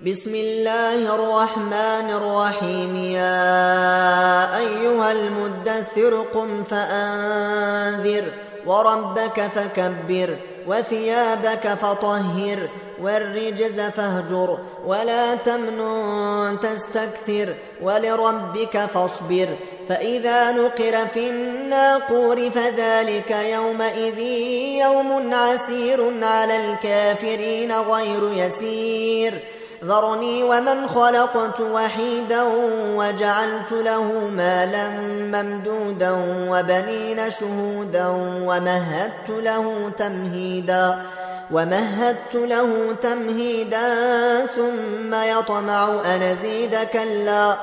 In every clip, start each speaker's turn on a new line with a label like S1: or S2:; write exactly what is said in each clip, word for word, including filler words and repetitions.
S1: بسم الله الرحمن الرحيم يا أيها المدثر قم فأنذر وربك فكبر وثيابك فطهر والرجز فاهجر ولا تمنن تستكثر ولربك فاصبر فإذا نقر في الناقور فذلك يومئذ يوم عسير على الكافرين غير يسير ذرني ومن خلقت وحيدا وجعلت له مالا ممدودا وبنين شهودا ومهدت له تمهيدا ومهدت له تمهيدا ثم يطمع أن أزيد كلا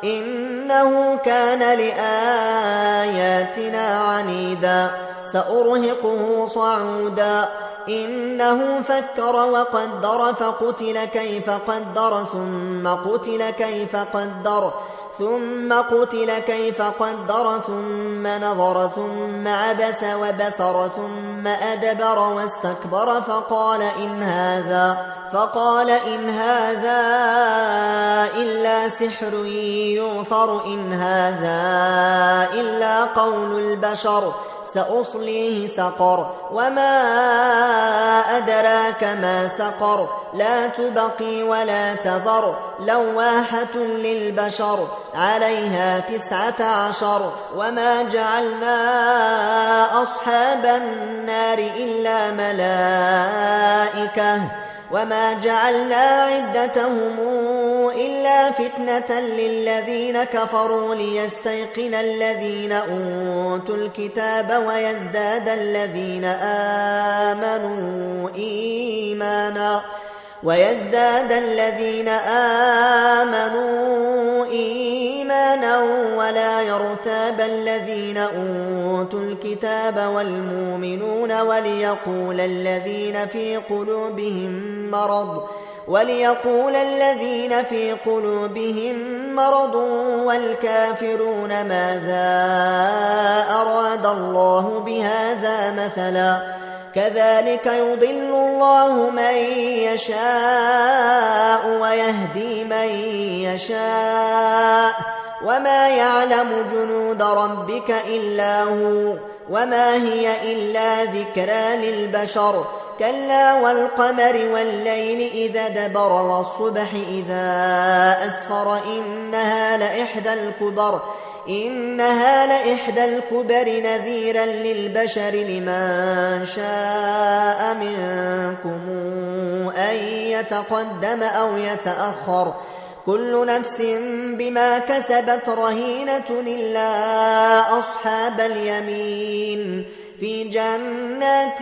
S1: إنه كان لآياتنا عنيدا سأرهقه صعودا إنه فكر وقدر فقتل كيف قدر ثم قتل كيف قدر ثم قتل كيف قدر ثم نظر ثم عبس وبسر ثم أدبر واستكبر فقال إن هذا فقال إن هذا إلا سحر يؤثر إن هذا إلا قول البشر سأصليه سقر وما أدراك ما سقر لا تبقي ولا تذر لواحة للبشر عليها تسعة عشر وما جعلنا أصحاب النار إلا ملائكة وما جعلنا عدتهم إلا فتنة للذين كفروا ليستيقن الذين أوتوا الكتاب ويزداد الذين آمنوا إيمانا ويزداد الذين آمنوا إيمانا ولا يرتاب الذين أوتوا الكتاب والمؤمنون وليقول الذين في قلوبهم مرض وليقول الذين في قلوبهم مرض والكافرون ماذا أراد الله بهذا مثلا كذلك يضل الله من يشاء ويهدي من يشاء وما يعلم جنود ربك إلا هو وما هي إلا ذكرى للبشر كلا والقمر والليل إذا دبر والصبح إذا أسفر إنها لإحدى الكبر إنها لإحدى الكبر نذيرا للبشر لمن شاء منكم أن يتقدم أو يتأخر كل نفس بما كسبت رهينة إلا أصحاب اليمين في جنات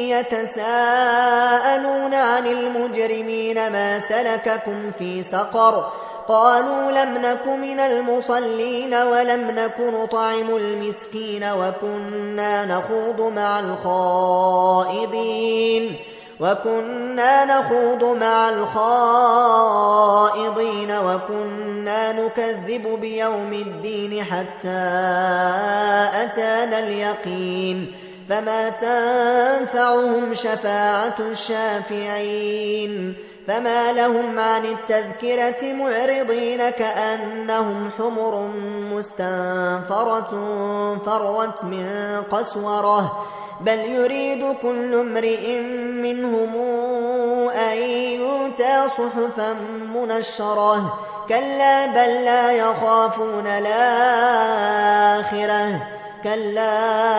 S1: يتساءلون عن المجرمين ما سلككم في سقر قالوا لم نك من المصلين ولم نك نطعم المسكين وكنا نخوض مع الخائضين وكنا نخوض مع الخائضين وكنا نكذب بيوم الدين حتى أتانا اليقين فما تنفعهم شفاعة الشافعين فما لهم عن التذكرة معرضين كأنهم حمر مستنفرة فرت من قسورة بل يريد كل امرئ منهم أن يؤتى صحفا منشرة كلا بل لا يخافون الآخرة كلا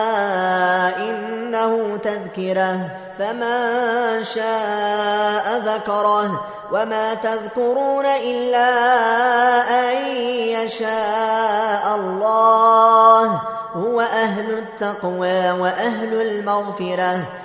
S1: إنه تذكرة فمن شاء ذكره وما تذكرون إلا أن يشاء الله هو أهل التقوى وأهل المغفرة